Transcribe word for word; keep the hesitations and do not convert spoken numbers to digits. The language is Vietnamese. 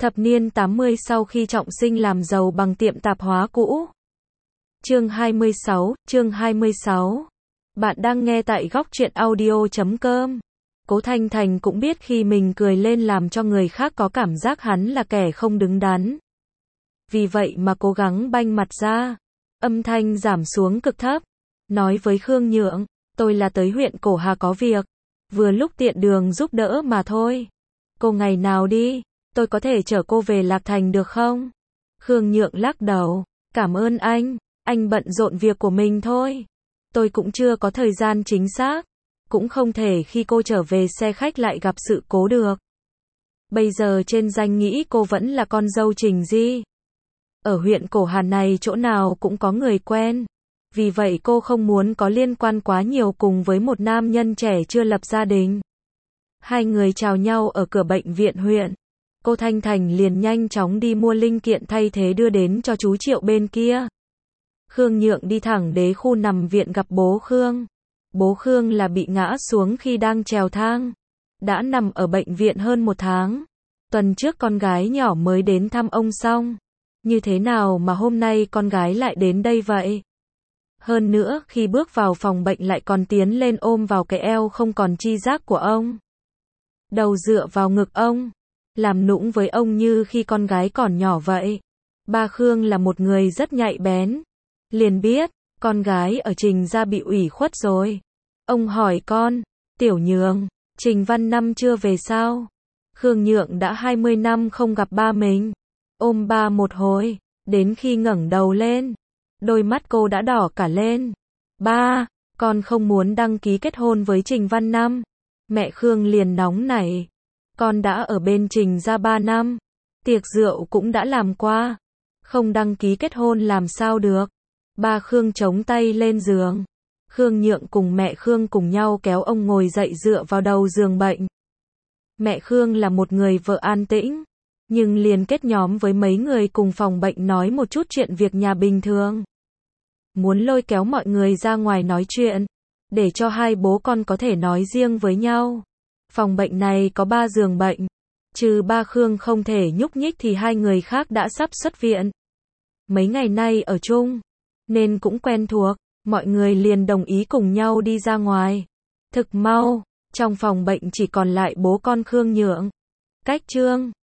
Thập niên tám mươi sau khi trọng sinh làm giàu bằng tiệm tạp hóa cũ. Chương hai mươi sáu, chương hai mươi sáu. Bạn đang nghe tại góc truyện audio chấm com. Cố Thanh Thành cũng biết khi mình cười lên làm cho người khác có cảm giác hắn là kẻ không đứng đắn. Vì vậy mà cố gắng banh mặt ra. Âm thanh giảm xuống cực thấp. Nói với Khương Nhượng, tôi là tới huyện Cổ Hà có việc. Vừa lúc tiện đường giúp đỡ mà thôi. Cô ngày nào đi, tôi có thể chở cô về Lạc Thành được không? Khương Nhượng lắc đầu, cảm ơn anh, anh bận rộn việc của mình thôi. Tôi cũng chưa có thời gian chính xác. Cũng không thể khi cô trở về xe khách lại gặp sự cố được. Bây giờ trên danh nghĩa cô vẫn là con dâu Trình Di. Ở huyện Cổ Hà này chỗ nào cũng có người quen. Vì vậy cô không muốn có liên quan quá nhiều cùng với một nam nhân trẻ chưa lập gia đình. Hai người chào nhau ở cửa bệnh viện huyện. Cô Thanh Thành liền nhanh chóng đi mua linh kiện thay thế đưa đến cho chú Triệu bên kia. Khương Nhượng đi thẳng đến khu nằm viện gặp bố Khương. Bố Khương là bị ngã xuống khi đang trèo thang. Đã nằm ở bệnh viện hơn một tháng. Tuần trước con gái nhỏ mới đến thăm ông xong. Như thế nào mà hôm nay con gái lại đến đây vậy? Hơn nữa, khi bước vào phòng bệnh lại còn tiến lên ôm vào cái eo không còn chi giác của ông. Đầu dựa vào ngực ông. Làm nũng với ông như khi con gái còn nhỏ vậy. Ba Khương là một người rất nhạy bén. Liền biết, con gái ở Trình gia bị ủy khuất rồi. Ông hỏi con, Tiểu Nhượng, Trình Văn Năm chưa về sao? Khương Nhượng đã hai mươi năm không gặp ba mình. Ôm ba một hồi, đến khi ngẩng đầu lên. Đôi mắt cô đã đỏ cả lên. Ba, con không muốn đăng ký kết hôn với Trình Văn Năm. Mẹ Khương liền nóng nảy. Con đã ở bên Trình gia ba năm. Tiệc rượu cũng đã làm qua. Không đăng ký kết hôn làm sao được. Ba Khương chống tay lên giường. Khương Nhượng cùng mẹ Khương cùng nhau kéo ông ngồi dậy dựa vào đầu giường bệnh. Mẹ Khương là một người vợ an tĩnh. Nhưng liền kết nhóm với mấy người cùng phòng bệnh nói một chút chuyện việc nhà bình thường. Muốn lôi kéo mọi người ra ngoài nói chuyện. Để cho hai bố con có thể nói riêng với nhau. Phòng bệnh này có ba giường bệnh. Trừ ba Khương không thể nhúc nhích thì hai người khác đã sắp xuất viện. Mấy ngày nay ở chung. Nên cũng quen thuộc. Mọi người liền đồng ý cùng nhau đi ra ngoài. Thực mau. Trong phòng bệnh chỉ còn lại bố con Khương Nhượng. Cách Trương.